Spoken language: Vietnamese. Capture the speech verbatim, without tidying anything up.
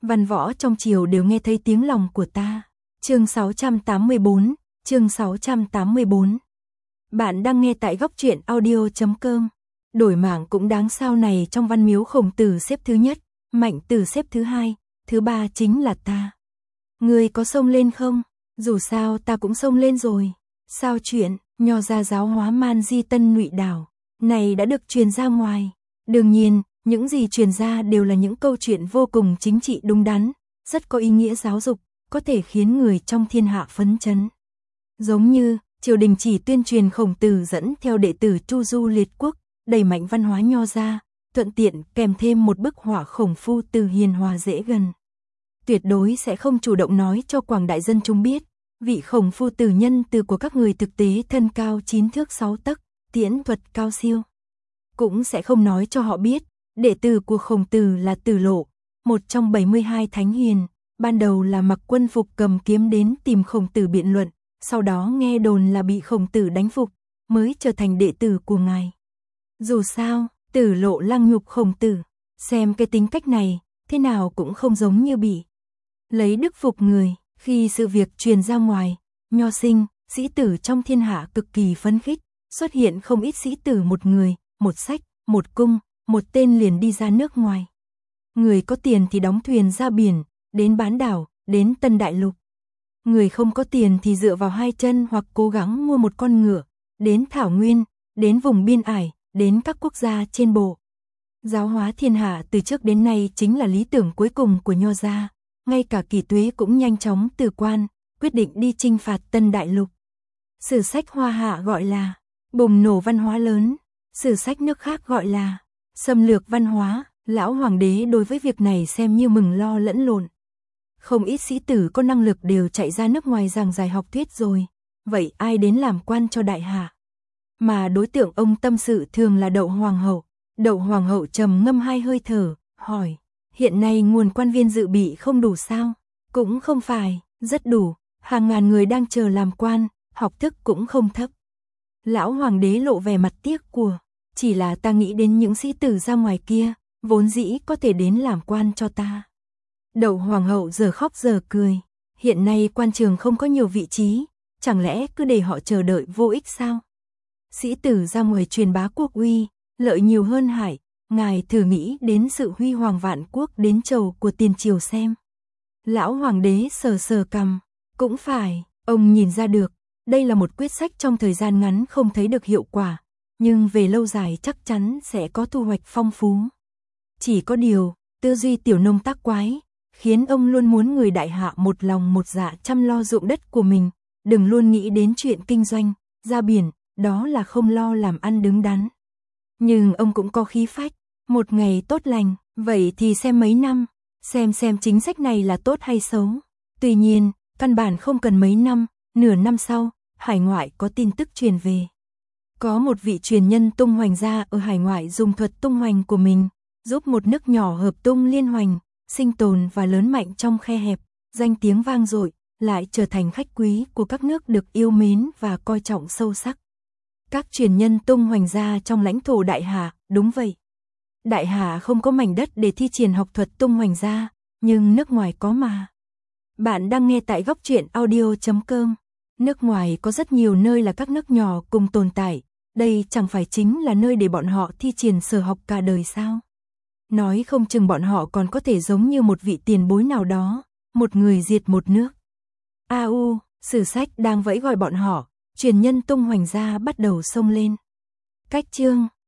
Văn võ trong triều đều nghe thấy tiếng lòng của ta. Chương sáu trăm tám mươi bốn, chương sáu trăm tám mươi bốn. Bạn đang nghe tại góc truyện audio chấm com. Đổi mảng cũng đáng sao này, trong Văn Miếu Khổng Tử xếp thứ nhất, Mạnh Tử xếp thứ hai, thứ ba chính là ta. Ngươi có xông lên không? Dù sao ta cũng xông lên rồi. Sao chuyện, Nho gia giáo hóa man di tân Ngụy đảo này đã được truyền ra ngoài. Đương nhiên, những gì truyền ra đều là những câu chuyện vô cùng chính trị đúng đắn, rất có ý nghĩa giáo dục, có thể khiến người trong thiên hạ phấn chấn. Giống như, triều đình chỉ tuyên truyền Khổng Tử dẫn theo đệ tử chu du liệt quốc, đẩy mạnh văn hóa Nho gia, thuận tiện kèm thêm một bức họa Khổng Phu Tử hiền hòa dễ gần. Tuyệt đối sẽ không chủ động nói cho quảng đại dân chúng biết, vị Khổng Phu Tử nhân từ của các người thực tế thân cao chín thước sáu tấc, tiễn thuật cao siêu. Cũng sẽ không nói cho họ biết, đệ tử của Khổng Tử là Tử Lộ, một trong bảy mươi hai thánh hiền, ban đầu là mặc quân phục cầm kiếm đến tìm Khổng Tử biện luận, sau đó nghe đồn là bị Khổng Tử đánh phục, mới trở thành đệ tử của ngài. Dù sao, Tử Lộ lăng nhục Khổng Tử, xem cái tính cách này, thế nào cũng không giống như bị lấy đức phục người. Khi sự việc truyền ra ngoài, nho sinh, sĩ tử trong thiên hạ cực kỳ phấn khích, xuất hiện không ít sĩ tử một người, một sách, một cung, một tên liền đi ra nước ngoài. Người có tiền thì đóng thuyền ra biển, đến bán đảo, đến Tân Đại Lục. Người không có tiền thì dựa vào hai chân hoặc cố gắng mua một con ngựa, đến Thảo Nguyên, đến vùng biên ải, đến các quốc gia trên bộ. Giáo hóa thiên hạ từ trước đến nay chính là lý tưởng cuối cùng của Nho gia. Ngay cả Kỷ Tuế cũng nhanh chóng từ quan, quyết định đi chinh phạt Tân Đại Lục. Sử sách Hoa Hạ gọi là bùng nổ văn hóa lớn, sử sách nước khác gọi là xâm lược văn hóa. Lão hoàng đế đối với việc này xem như mừng lo lẫn lộn. Không ít sĩ tử có năng lực đều chạy ra nước ngoài giảng giải học thuyết rồi, vậy ai đến làm quan cho đại hạ? Mà đối tượng ông tâm sự thường là Đậu Hoàng hậu. Đậu Hoàng hậu trầm ngâm hai hơi thở, hỏi: hiện nay nguồn quan viên dự bị không đủ sao? Cũng không phải, rất đủ, hàng ngàn người đang chờ làm quan, học thức cũng không thấp. Lão hoàng đế lộ vẻ mặt tiếc của, chỉ là ta nghĩ đến những sĩ tử ra ngoài kia, vốn dĩ có thể đến làm quan cho ta. Đậu Hoàng hậu giờ khóc giờ cười, hiện nay quan trường không có nhiều vị trí, chẳng lẽ cứ để họ chờ đợi vô ích sao? Sĩ tử ra ngoài truyền bá quốc uy, lợi nhiều hơn hại. Ngài thử nghĩ đến sự huy hoàng vạn quốc đến chầu của tiền triều xem. Lão hoàng đế sờ sờ cằm, cũng phải, ông nhìn ra được, đây là một quyết sách trong thời gian ngắn không thấy được hiệu quả, nhưng về lâu dài chắc chắn sẽ có thu hoạch phong phú. Chỉ có điều, tư duy tiểu nông tác quái, khiến ông luôn muốn người đại hạ một lòng một dạ chăm lo ruộng đất của mình, đừng luôn nghĩ đến chuyện kinh doanh, ra biển, đó là không lo làm ăn đứng đắn. Nhưng ông cũng có khí phách, một ngày tốt lành, vậy thì xem mấy năm, xem xem chính sách này là tốt hay xấu. Tuy nhiên, căn bản không cần mấy năm, nửa năm sau, hải ngoại có tin tức truyền về. Có một vị truyền nhân tung hoành gia ở hải ngoại dùng thuật tung hoành của mình, giúp một nước nhỏ hợp tung liên hoành, sinh tồn và lớn mạnh trong khe hẹp, danh tiếng vang dội, lại trở thành khách quý của các nước được yêu mến và coi trọng sâu sắc. Các truyền nhân tung hoành gia trong lãnh thổ Đại Hà, đúng vậy. Đại Hà không có mảnh đất để thi triển học thuật tung hoành gia, nhưng nước ngoài có mà. Bạn đang nghe tại góc truyện audio chấm com. Nước ngoài có rất nhiều nơi là các nước nhỏ cùng tồn tại, đây chẳng phải chính là nơi để bọn họ thi triển sở học cả đời sao? Nói không chừng bọn họ còn có thể giống như một vị tiền bối nào đó, một người diệt một nước. A U, sử sách đang vẫy gọi bọn họ, truyền nhân tung hoành gia bắt đầu xông lên. Cách chương